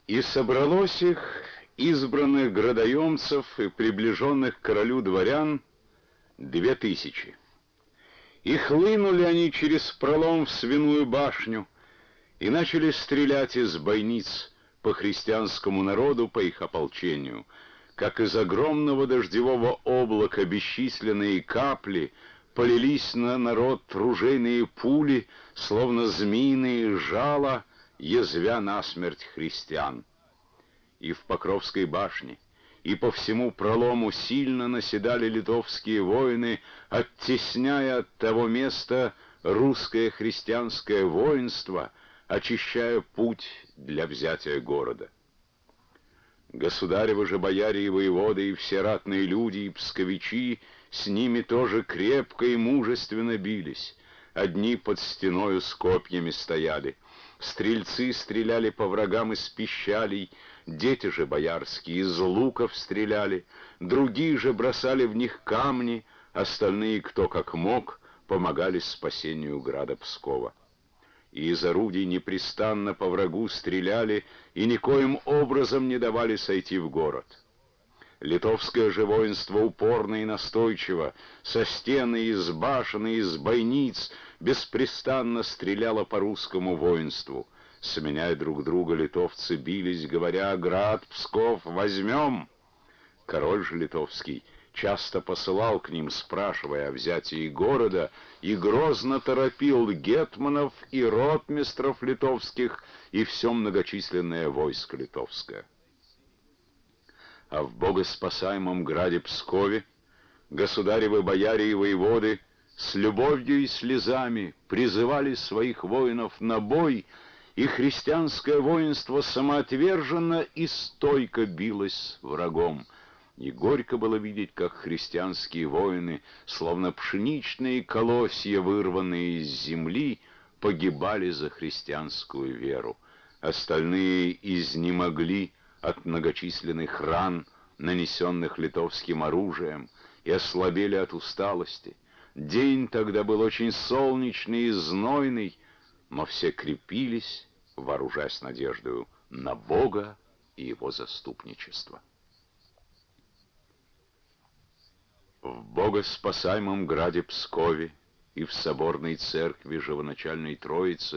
И собралось их, избранных градоемцев и приближенных к королю дворян, 2000. И хлынули они через пролом в свиную башню и начали стрелять из бойниц по христианскому народу, по их ополчению, как из огромного дождевого облака бесчисленные капли полились на народ ружейные пули, словно змеиные жала, язвя насмерть христиан. И в Покровской башне, и по всему пролому сильно наседали литовские воины, оттесняя от того места русское христианское воинство, очищая путь для взятия города. Государевы же бояре и воеводы, и все ратные люди, и псковичи с ними тоже крепко и мужественно бились. Одни под стеною с копьями стояли, стрельцы стреляли по врагам из пищалей, дети же боярские из луков стреляли, другие же бросали в них камни, остальные, кто как мог, помогали спасению града Пскова. И из орудий непрестанно по врагу стреляли и никоим образом не давали сойти в город. Литовское же воинство упорно и настойчиво, со стены, из башен и из бойниц, беспрестанно стреляло по русскому воинству. Сменяя друг друга, литовцы бились, говоря: «Град Псков возьмем!» Король же литовский часто посылал к ним, спрашивая о взятии города, и грозно торопил гетманов и ротмистров литовских и все многочисленное войско литовское. А в богоспасаемом граде Пскове государевы бояре и воеводы с любовью и слезами призывали своих воинов на бой, и христианское воинство самоотверженно и стойко билось с врагом. И горько было видеть, как христианские воины, словно пшеничные колосья, вырванные из земли, погибали за христианскую веру. Остальные изнемогли от многочисленных ран, нанесенных литовским оружием, и ослабели от усталости. День тогда был очень солнечный и знойный, но все крепились, вооружаясь надеждою на Бога и Его заступничество. В богоспасаемом граде Пскове и в соборной церкви Живоначальной Троицы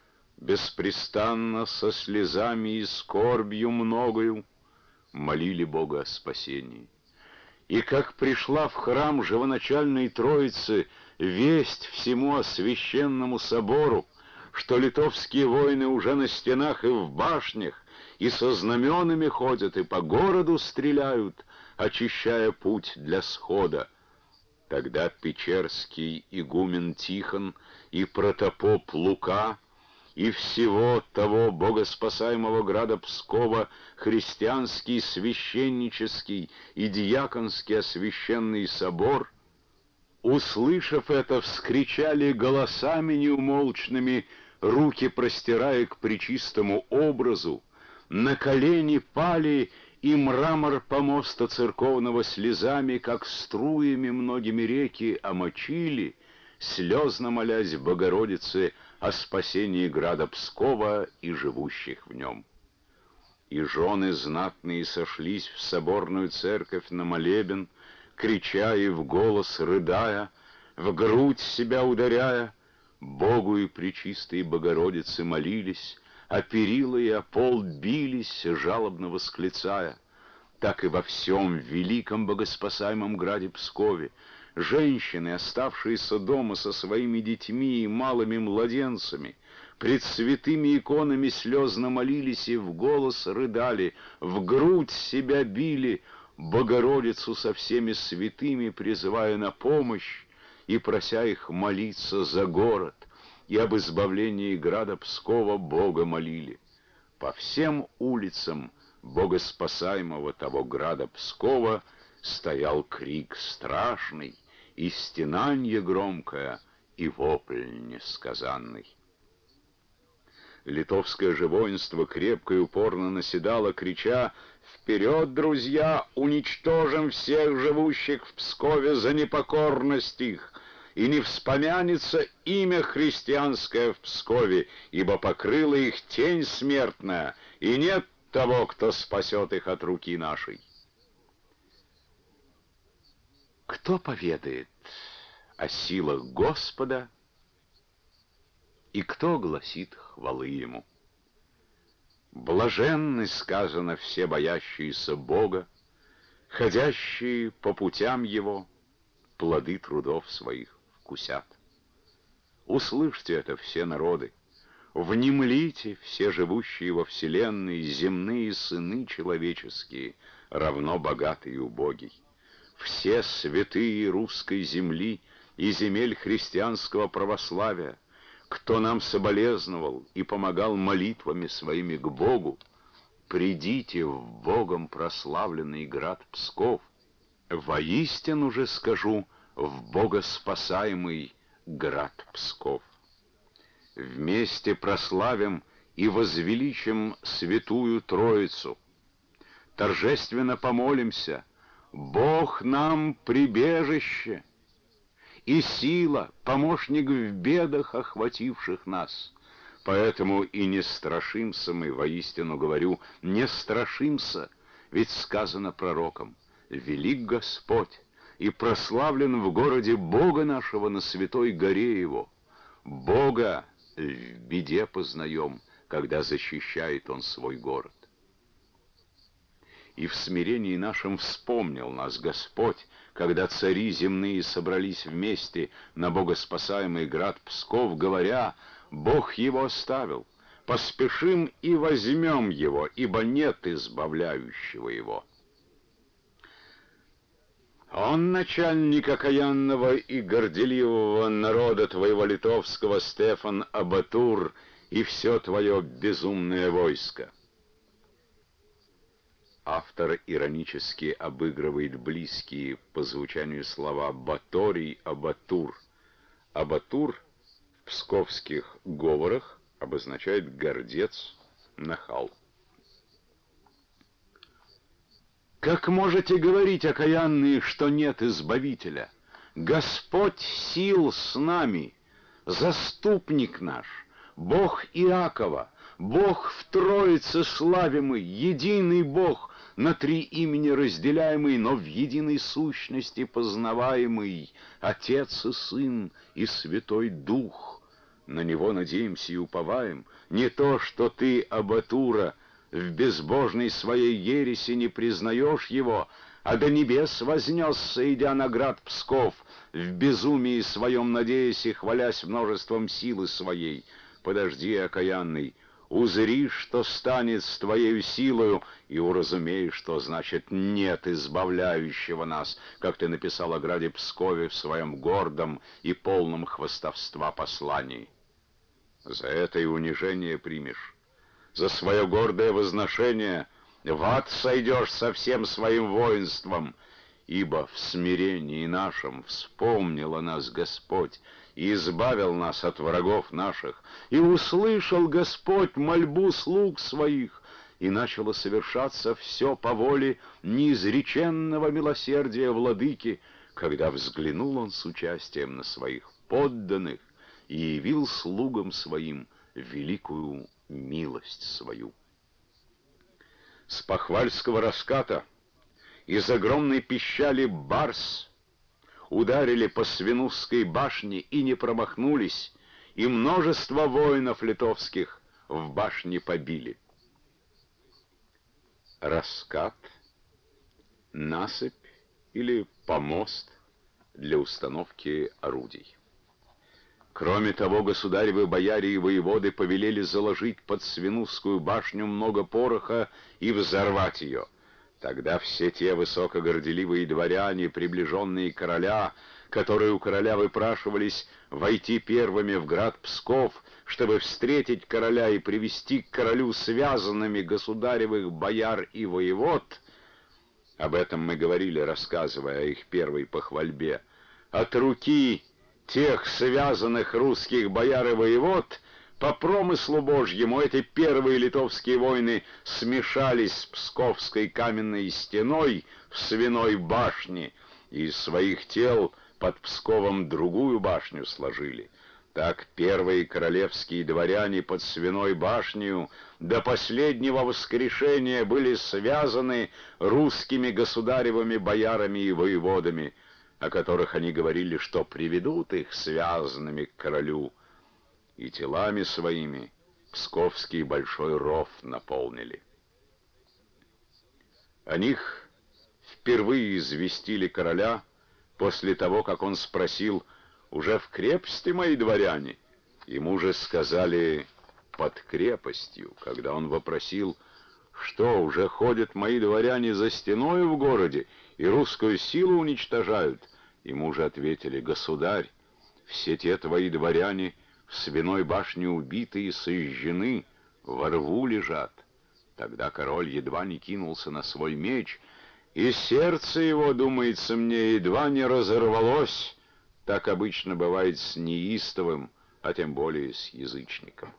беспрестанно со слезами и скорбью многою молили Бога о спасении. И как пришла в храм Живоначальной Троицы весть всему освященному собору, что литовские воины уже на стенах и в башнях, и со знаменами ходят, и по городу стреляют, очищая путь для схода, тогда Печерский игумен Тихон и протопоп Лука и всего того богоспасаемого града Пскова христианский, священнический и диаконский освященный собор, услышав это, вскричали голосами неумолчными, руки простирая к пречистому образу, на колени пали, и мрамор помоста церковного слезами, как струями многими реки, омочили, слезно молясь Богородице о спасении града Пскова и живущих в нем. И жены знатные сошлись в соборную церковь на молебен, крича и в голос рыдая, в грудь себя ударяя, Богу и пречистой Богородице молились, а перила и о пол бились, жалобно восклицая. Так и во всем великом богоспасаемом граде Пскове женщины, оставшиеся дома со своими детьми и малыми младенцами, пред святыми иконами слезно молились и в голос рыдали, в грудь себя били, Богородицу со всеми святыми призывая на помощь и прося их молиться за город, и об избавлении града Пскова Бога молили. По всем улицам богоспасаемого того града Пскова стоял крик страшный, и стенанье громкое, и вопль несказанный. Литовское же воинство крепко и упорно наседало, крича: «Вперед, друзья! Уничтожим всех живущих в Пскове за непокорность их! И не вспомянется имя христианское в Пскове, ибо покрыла их тень смертная, и нет того, кто спасет их от руки нашей. Кто поведает о силах Господа, и кто гласит хвалы Ему? Блаженны, сказано, все боящиеся Бога, ходящие по путям Его, плоды трудов своих вкусят. Услышьте это, все народы, внемлите, все живущие во вселенной, земные сыны человеческие, равно богатый и убогий. Все святые русской земли и земель христианского православия, кто нам соболезновал и помогал молитвами своими к Богу, придите в Богом прославленный град Псков, воистину же скажу, в богоспасаемый град Псков. Вместе прославим и возвеличим Святую Троицу, торжественно помолимся: Бог нам прибежище и сила, помощник в бедах, охвативших нас. Поэтому и не страшимся мы, воистину говорю, не страшимся, ведь сказано пророком: велик Господь и прославлен в городе Бога нашего на святой горе Его. Бога в беде познаем, когда защищает Он свой город. И в смирении нашем вспомнил нас Господь, когда цари земные собрались вместе на богоспасаемый град Псков, говоря: Бог его оставил, поспешим и возьмем его, ибо нет избавляющего его. Он начальник окаянного и горделивого народа твоего литовского, Стефан Абатур, и все твое безумное войско. Автор иронически обыгрывает близкие по звучанию слова «баторий», «абатур». «Абатур» в псковских говорах обозначает «гордец», «нахал». Как можете говорить, окаянные, что нет избавителя? Господь сил с нами, заступник наш, Бог Иакова, Бог в Троице славимый, единый Бог, на три имени разделяемый, но в единой сущности познаваемый, Отец и Сын и Святой Дух. На Него надеемся и уповаем. Не то, что ты, Абатура, в безбожной своей ереси не признаешь Его, а до небес вознесся, идя на град Псков, в безумии своем надеясь и хвалясь множеством силы своей. Подожди, окаянный, узри, что станет с твоею силою, и уразумей, что значит «нет избавляющего нас», как ты написал о граде Пскове в своем гордом и полном хвастовства послании. За это и унижение примешь. За свое гордое возношение в ад сойдешь со всем своим воинством, ибо в смирении нашем вспомнил о нас Господь и избавил нас от врагов наших, и услышал Господь мольбу слуг своих, и начало совершаться все по воле неизреченного милосердия владыки, когда взглянул он с участием на своих подданных и явил слугам своим великую милость свою. С пахвальского раската из огромной пищали барс ударили по Свинусской башне и не промахнулись, и множество воинов литовских в башне побили. Раскат, насыпь или помост для установки орудий. Кроме того, государевы бояре и воеводы повелели заложить под Свинусскую башню много пороха и взорвать ее. Тогда все те высокогорделивые дворяне, приближенные короля, которые у короля выпрашивались войти первыми в град Псков, чтобы встретить короля и привести к королю связанными государевых бояр и воевод, об этом мы говорили, рассказывая о их первой похвальбе, от руки тех связанных русских бояр и воевод, по промыслу Божьему эти первые литовские войны смешались с Псковской каменной стеной в Свиной башне и из своих тел под Псковом другую башню сложили. Так первые королевские дворяне под Свиной башнею до последнего воскрешения были связаны русскими государевыми боярами и воеводами, о которых они говорили, что приведут их связанными к королю, и телами своими Псковский большой ров наполнили. О них впервые известили короля после того, как он спросил: «Уже в крепости мои дворяне?» Ему же сказали: «Под крепостью». Когда он вопросил: «Что, уже ходят мои дворяне за стеною в городе и русскую силу уничтожают?» Ему же ответили: «Государь, все те твои дворяне в Свиной башне убиты и сожжены, во рву лежат». Тогда король едва не кинулся на свой меч, и сердце его, думается мне, едва не разорвалось. Так обычно бывает с неистовым, а тем более с язычником.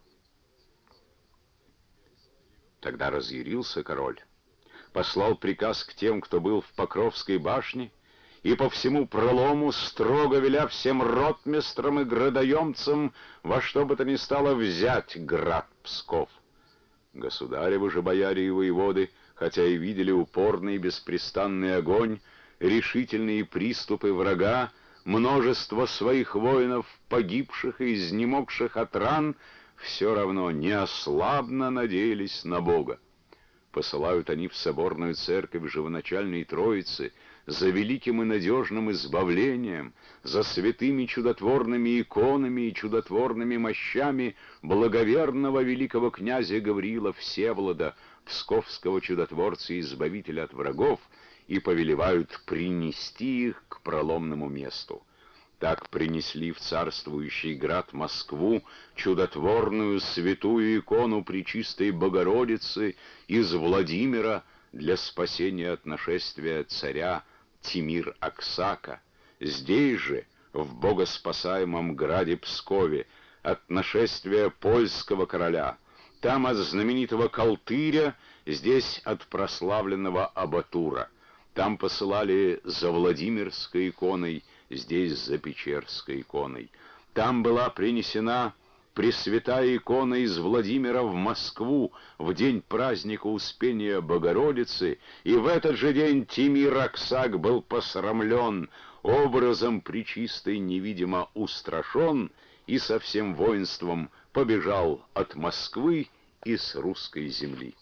Тогда разъярился король, послал приказ к тем, кто был в Покровской башне, и по всему пролому, строго веля всем ротмистрам и градоемцам во что бы то ни стало взять град Псков. Государевы же бояре и воеводы, хотя и видели упорный и беспрестанный огонь, решительные приступы врага, множество своих воинов, погибших и изнемогших от ран, все равно неослабно надеялись на Бога. Посылают они в соборную церковь Живоначальной Троицы за великим и надежным избавлением, за святыми чудотворными иконами и чудотворными мощами благоверного великого князя Гавриила Всеволода, псковского чудотворца и избавителя от врагов, и повелевают принести их к проломному месту. Так принесли в царствующий град Москву чудотворную святую икону Пречистой Богородицы из Владимира для спасения от нашествия царя Тимир-Аксака. Здесь же, в богоспасаемом граде Пскове, от нашествия польского короля, там от знаменитого Калтыря, здесь от прославленного Абатура. Там посылали за Владимирской иконой, здесь за Печерской иконой. Там была принесена Пресвятая икона из Владимира в Москву в день праздника Успения Богородицы, и в этот же день Тимир-Аксак был посрамлен, образом Пречистой невидимо устрашен, и со всем воинством побежал от Москвы и с русской земли.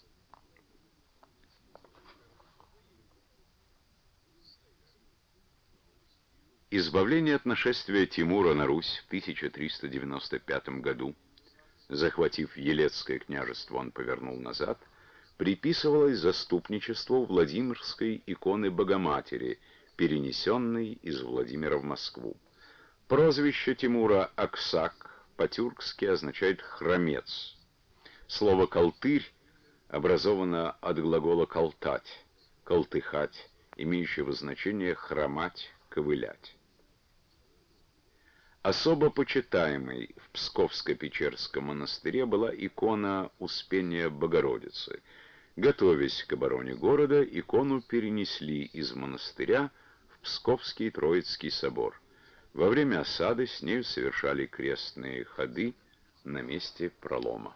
Избавление от нашествия Тимура на Русь в 1395 году, захватив Елецкое княжество, он повернул назад, приписывалось заступничеству Владимирской иконы Богоматери, перенесенной из Владимира в Москву. Прозвище Тимура Аксак по-тюркски означает «хромец». Слово «калтырь» образовано от глагола «калтать», «калтыхать», имеющего значение «хромать», «ковылять». Особо почитаемой в Псковско-Печерском монастыре была икона Успения Богородицы. Готовясь к обороне города, икону перенесли из монастыря в Псковский Троицкий собор. Во время осады с нею совершали крестные ходы на месте пролома.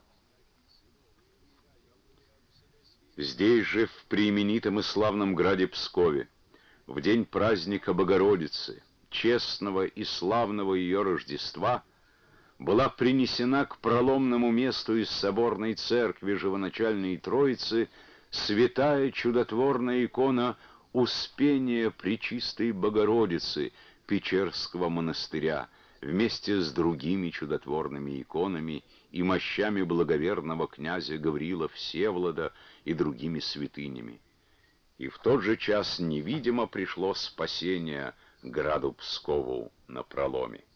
Здесь же, в преименитом и славном граде Пскове, в день праздника Богородицы, честного и славного ее Рождества, была принесена к проломному месту из соборной церкви Живоначальной Троицы святая чудотворная икона Успения Пречистой Богородицы Печерского монастыря, вместе с другими чудотворными иконами и мощами благоверного князя Гавриила Всеволода и другими святынями. И в тот же час невидимо пришло спасение граду Пскову на проломе.